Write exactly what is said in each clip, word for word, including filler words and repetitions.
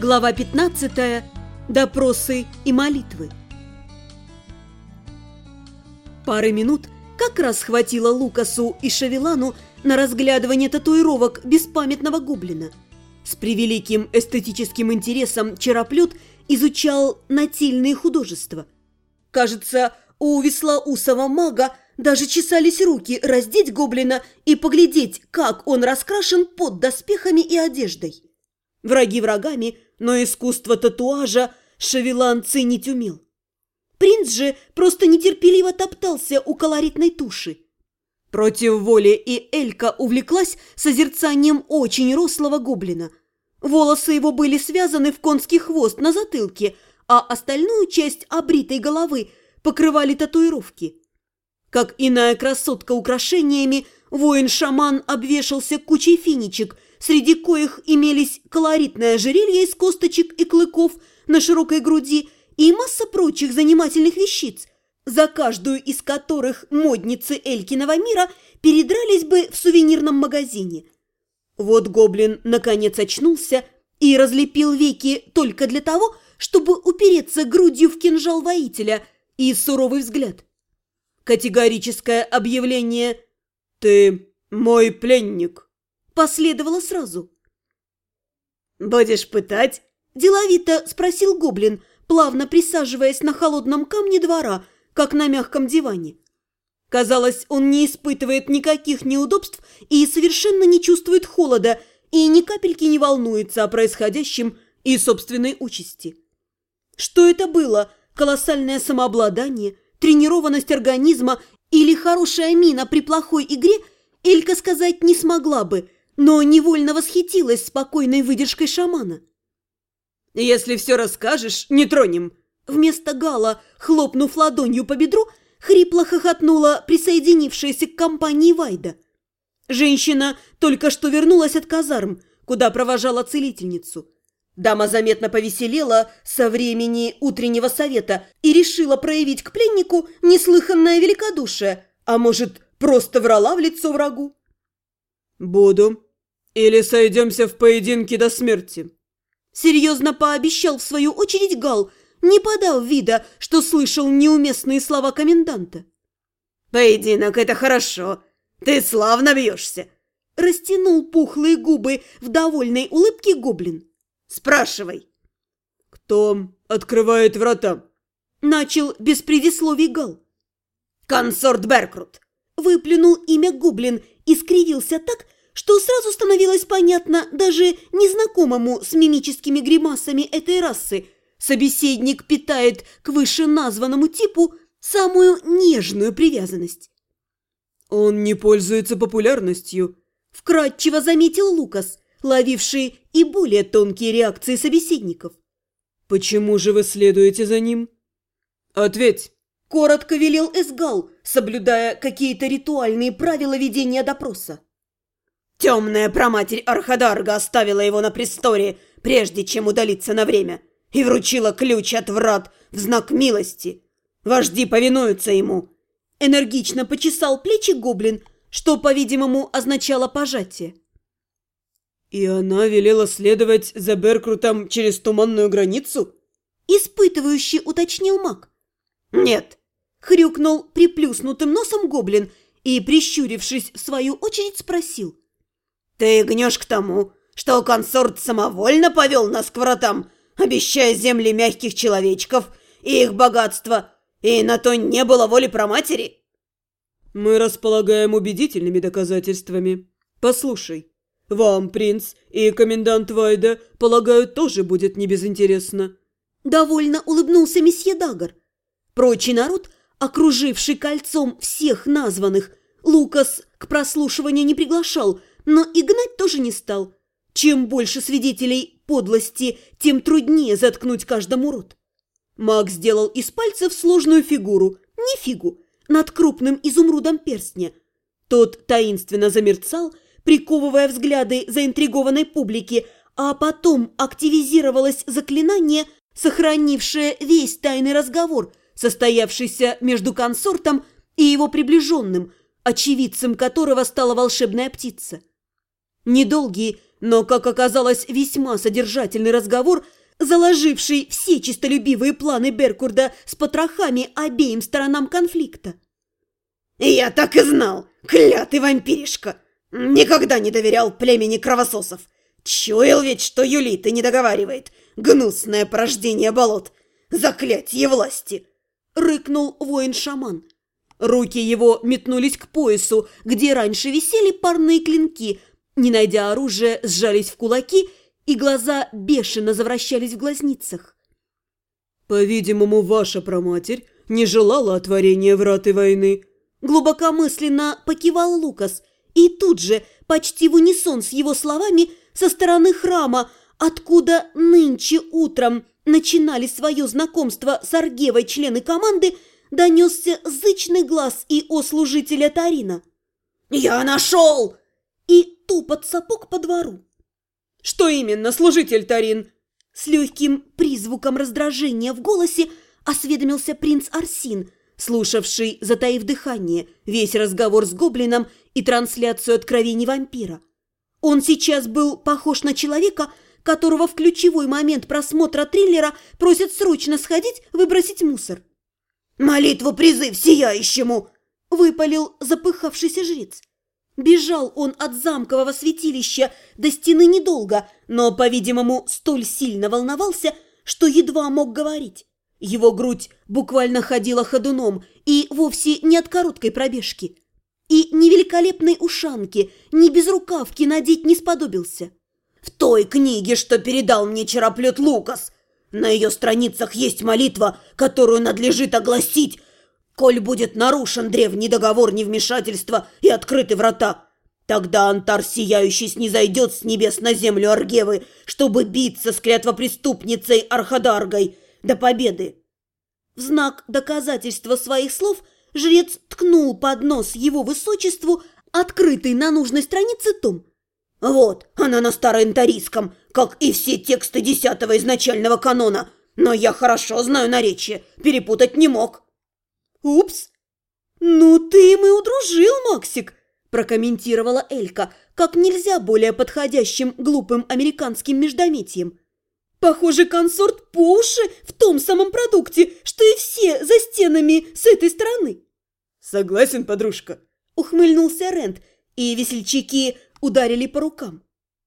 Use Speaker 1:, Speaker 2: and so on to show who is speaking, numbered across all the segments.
Speaker 1: Глава пятнадцатая. Допросы и молитвы. Пары минут как раз хватило Лукасу и Шавелану на разглядывание татуировок беспамятного гоблина. С превеликим эстетическим интересом Чероплет изучал нательные художества. Кажется, у веслоусого мага даже чесались руки раздеть гоблина и поглядеть, как он раскрашен под доспехами и одеждой. Враги врагами, но искусство татуажа Шавелан ценить умел. Принц же просто нетерпеливо топтался у колоритной туши. Против воли и Элька увлеклась созерцанием очень рослого гоблина. Волосы его были связаны в конский хвост на затылке, а остальную часть обритой головы покрывали татуировки. Как иная красотка украшениями, воин-шаман обвешался кучей финичек, среди коих имелись колоритное ожерелье из косточек и клыков на широкой груди и масса прочих занимательных вещиц, за каждую из которых модницы Элькиного мира передрались бы в сувенирном магазине. Вот гоблин наконец очнулся и разлепил веки только для того, чтобы упереться грудью в кинжал воителя и суровый взгляд. Категорическое объявление «Ты мой пленник» последовало сразу. «Будешь пытать?» – деловито спросил гоблин, плавно присаживаясь на холодном камне двора, как на мягком диване. Казалось, он не испытывает никаких неудобств и совершенно не чувствует холода, и ни капельки не волнуется о происходящем и собственной участи. Что это было? Колоссальное самообладание, тренированность организма или хорошая мина при плохой игре, Элька сказать не смогла бы, но невольно восхитилась спокойной выдержкой шамана. «Если все расскажешь, не тронем!» Вместо Гала, хлопнув ладонью по бедру, хрипло хохотнула присоединившаяся к компании Вайда. Женщина только что вернулась от казарм, куда провожала целительницу. Дама заметно повеселела со времени утреннего совета и решила проявить к пленнику неслыханное великодушие, а может, просто врала в лицо врагу. «Буду. Или сойдемся в поединке до смерти», — серьезно пообещал в свою очередь Гал, не подав вида, что слышал неуместные слова коменданта. «Поединок — это хорошо. Ты славно бьешься», — растянул пухлые губы в довольной улыбке гоблин. «Спрашивай». «Кто открывает врата?» — начал без предисловий Гал. «Консорт Беркрут», — выплюнул имя гоблин и скривился так, что сразу становилось понятно даже незнакомому с мимическими гримасами этой расы. Собеседник питает к вышеназванному типу самую нежную привязанность. «Он не пользуется популярностью», – вкратчиво заметил Лукас, ловивший и более тонкие реакции собеседников. «Почему же вы следуете за ним?» «Ответь», – коротко велел Эсгал, соблюдая какие-то ритуальные правила ведения допроса. «Темная праматерь Архадарга оставила его на престоре, прежде чем удалиться на время, и вручила ключ от врат в знак милости. Вожди повинуются ему». Энергично почесал плечи гоблин, что, по-видимому, означало пожатие. «И она велела следовать за Беркрутом через туманную границу?» Испытывающий уточнил маг. «Нет», — хрюкнул приплюснутым носом гоблин и, прищурившись, в свою очередь спросил. «Ты гнешь к тому, что консорт самовольно повел нас к вратам, обещая земли мягких человечков и их богатство, и на то не было воли праматери?» «Мы располагаем убедительными доказательствами. Послушай, вам, принц, и комендант Вайда, полагаю, тоже будет небезынтересно». Довольно улыбнулся месье Дагар. Прочий народ, окруживший кольцом всех названных, Лукас к прослушиванию не приглашал, но и гнать тоже не стал. Чем больше свидетелей подлости, тем труднее заткнуть каждому рот. Маг сделал из пальцев сложную фигуру, не фигу, над крупным изумрудом перстня. Тот таинственно замерцал, приковывая взгляды заинтригованной публики, а потом активизировалось заклинание, сохранившее весь тайный разговор, состоявшийся между консортом и его приближенным, очевидцем которого стала волшебная птица. Недолгий, но, как оказалось, весьма содержательный разговор заложивший все честолюбивые планы Беркурда с потрохами обеим сторонам конфликта.
Speaker 2: «Я так и знал, клятый вампиришка! Никогда не доверял племени кровососов. Чуял ведь, что Юлита не договаривает. Гнусное порождение болот. Заклятье власти!»
Speaker 1: — рыкнул воин-шаман. Руки его метнулись к поясу, где раньше висели парные клинки. Не найдя оружия, сжались в кулаки, и глаза бешено завращались в глазницах.
Speaker 3: «По-видимому, ваша праматерь не желала отворения врат и войны»,
Speaker 1: — глубокомысленно покивал Лукас, и тут же, почти в унисон с его словами, со стороны храма, откуда нынче утром начинали свое знакомство с Аргевой члены команды, донесся зычный глаз и о служителя Тарина.
Speaker 2: «Я нашел!»
Speaker 1: И тупот сапог по двору.
Speaker 3: «Что именно, служитель Тарин?»
Speaker 1: С легким призвуком раздражения в голосе осведомился принц Арсин, слушавший, затаив дыхание, весь разговор с гоблином и трансляцию откровений вампира. Он сейчас был похож на человека, которого в ключевой момент просмотра триллера просят срочно сходить выбросить мусор.
Speaker 2: «Молитву призыв сияющему!»
Speaker 1: – выпалил запыхавшийся жрец. Бежал он от замкового святилища до стены недолго, но, по-видимому, столь сильно волновался, что едва мог говорить. Его грудь буквально ходила ходуном, и вовсе не от короткой пробежки. И ни великолепной ушанки, ни безрукавки надеть не сподобился.
Speaker 2: «В той книге, что передал мне чероплет Лукас, на ее страницах есть молитва, которую надлежит огласить, коль будет нарушен древний договор невмешательства и открыты врата. Тогда Антар Сияющий снизойдет с небес на землю Аргевы, чтобы биться с клятвопреступницей Архадаргой до победы».
Speaker 1: В знак доказательства своих слов жрец ткнул под нос его высочеству открытый на нужной странице том.
Speaker 2: «Вот, она на староэнтарийском, как и все тексты десятого изначального канона, но я хорошо знаю наречие, перепутать не мог».
Speaker 1: «Упс! Ну ты им и удружил, Максик!» – прокомментировала Элька, как нельзя более подходящим глупым американским междометием. «Похоже, консорт по уши в том самом продукте, что и все за стенами с этой стороны».
Speaker 3: «Согласен, подружка»,
Speaker 1: – ухмыльнулся Рент, и весельчаки ударили по рукам.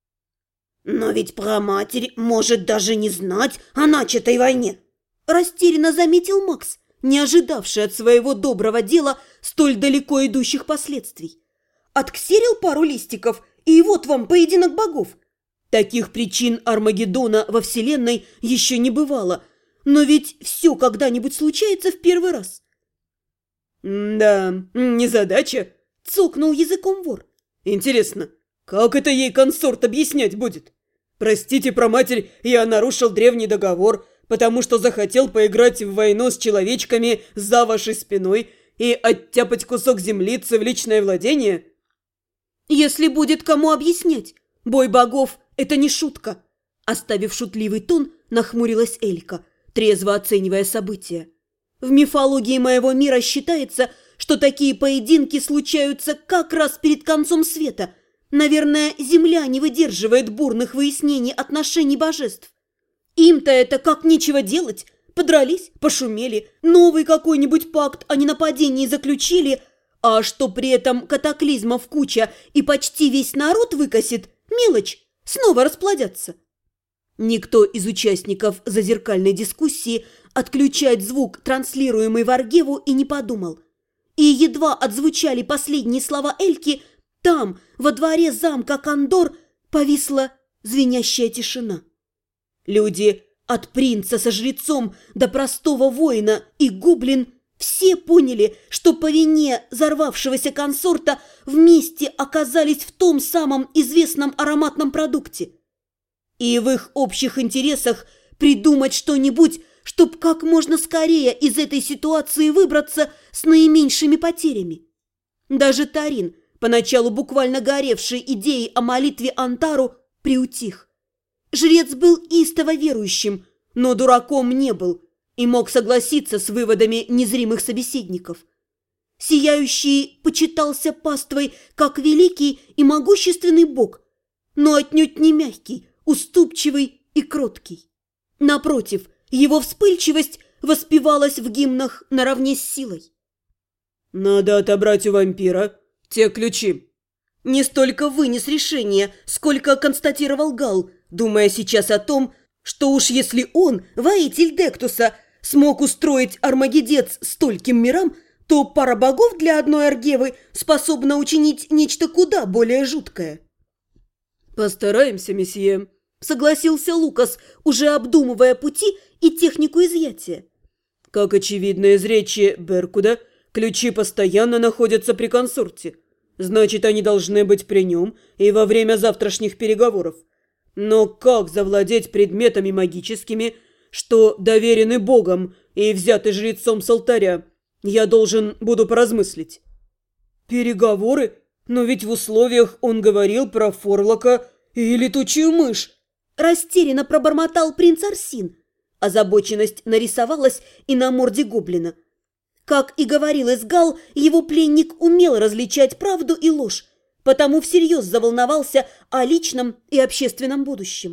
Speaker 2: «Но ведь праматерь может даже не знать о начатой войне»,
Speaker 1: – растерянно заметил Макс, не ожидавший от своего доброго дела столь далеко идущих последствий. Отксерил пару листиков, и вот вам поединок богов. Таких причин Армагеддона во Вселенной еще не бывало, но ведь все когда-нибудь случается в первый раз.
Speaker 3: «Да, незадача»,
Speaker 1: – цокнул языком вор.
Speaker 3: «Интересно, как это ей консорт объяснять будет? Простите, праматерь, я нарушил древний договор, потому что захотел поиграть в войну с человечками за вашей спиной и оттяпать кусок землицы в личное владение?»
Speaker 1: «Если будет кому объяснять, бой богов – это не шутка», – оставив шутливый тон, нахмурилась Элька, трезво оценивая события. «В мифологии моего мира считается, что такие поединки случаются как раз перед концом света. Наверное, земля не выдерживает бурных выяснений отношений божеств. Им-то это как нечего делать. Подрались, пошумели, новый какой-нибудь пакт о ненападении заключили, а что при этом катаклизмов куча и почти весь народ выкосит, мелочь, снова расплодятся». Никто из участников зазеркальной дискуссии отключать звук, транслируемый в Аргеву, и не подумал. И едва отзвучали последние слова Эльки, там, во дворе замка Кондор, повисла звенящая тишина. Люди от принца со жрецом до простого воина и гоблин все поняли, что по вине взорвавшегося консорта вместе оказались в том самом известном ароматном продукте. И в их общих интересах придумать что-нибудь, чтоб как можно скорее из этой ситуации выбраться с наименьшими потерями. Даже Тарин, поначалу буквально горевший идеей о молитве Антару, приутих. Жрец был истово верующим, но дураком не был и мог согласиться с выводами незримых собеседников. Сияющий почитался паствой как великий и могущественный бог, но отнюдь не мягкий, уступчивый и кроткий. Напротив, его вспыльчивость воспевалась в гимнах наравне с силой.
Speaker 3: «Надо отобрать у вампира те ключи».
Speaker 1: Не столько вынес решение, сколько констатировал Гал, думая сейчас о том, что уж если он, воитель Дектуса, смог устроить армагеддец стольким мирам, то пара богов для одной Аргевы способна учинить нечто куда более жуткое.
Speaker 3: «Постараемся, месье»,
Speaker 1: — согласился Лукас, уже обдумывая пути и технику изъятия.
Speaker 3: «Как очевидно из речи Беркуда, ключи постоянно находятся при консорте. Значит, они должны быть при нем и во время завтрашних переговоров. Но как завладеть предметами магическими, что доверены Богом и взяты жрецом с алтаря, я должен буду поразмыслить». «Переговоры? Но ведь в условиях он говорил про Форлока и летучую мышь».
Speaker 1: Растерянно пробормотал принц Арсин. Озабоченность нарисовалась и на морде гоблина. Как и говорил Эсгал, его пленник умел различать правду и ложь, потому всерьез заволновался о личном и общественном будущем.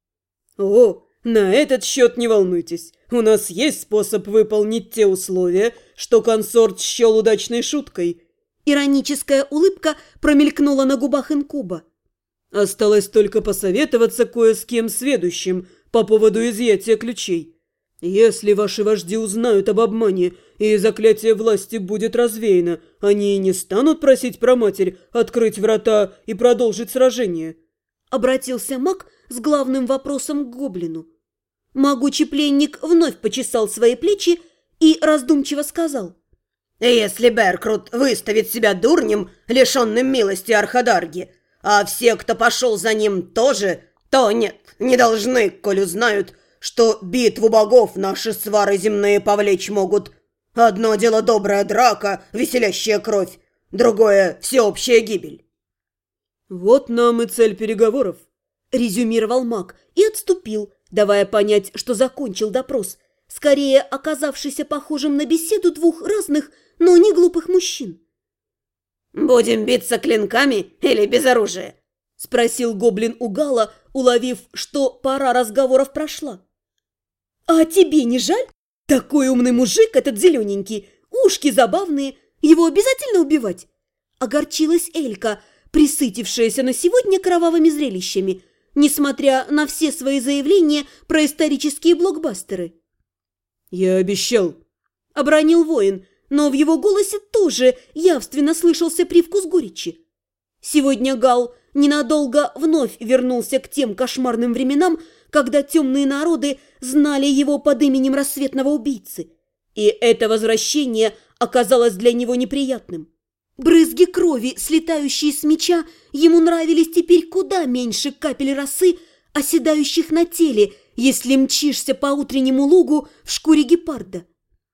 Speaker 3: «О, на этот счет не волнуйтесь. У нас есть способ выполнить те условия, что консорт счел удачной шуткой».
Speaker 1: Ироническая улыбка промелькнула на губах инкуба.
Speaker 3: «Осталось только посоветоваться кое с кем сведущим по поводу изъятия ключей. Если ваши вожди узнают об обмане и заклятие власти будет развеяно, они не станут просить проматерь открыть врата и продолжить сражение».
Speaker 1: Обратился маг с главным вопросом к гоблину. Могучий пленник вновь почесал свои плечи и раздумчиво сказал:
Speaker 2: «Если Беркрут выставит себя дурнем, лишенным милости Архадарги, а все, кто пошел за ним, тоже, то нет, не должны, коль узнают, что битву богов наши свары земные повлечь могут. Одно дело добрая драка, веселящая кровь, другое – всеобщая гибель».
Speaker 3: «Вот нам и цель переговоров»,
Speaker 1: – резюмировал маг и отступил, давая понять, что закончил допрос, скорее оказавшийся похожим на беседу двух разных, но не глупых мужчин.
Speaker 2: «Будем биться клинками или без оружия?»
Speaker 1: – спросил гоблин у Гала, уловив, что пора разговоров прошла. «А тебе не жаль? Такой умный мужик этот зелененький, ушки забавные, его обязательно убивать?» Огорчилась Элька, присытившаяся на сегодня кровавыми зрелищами, несмотря на все свои заявления про исторические блокбастеры.
Speaker 3: «Я обещал»,
Speaker 1: – обронил воин, но в его голосе тоже явственно слышался привкус горечи. Сегодня Гал ненадолго вновь вернулся к тем кошмарным временам, когда темные народы знали его под именем рассветного убийцы. И это возвращение оказалось для него неприятным. Брызги крови, слетающие с меча, ему нравились теперь куда меньше капель росы, оседающих на теле, если мчишься по утреннему лугу в шкуре гепарда.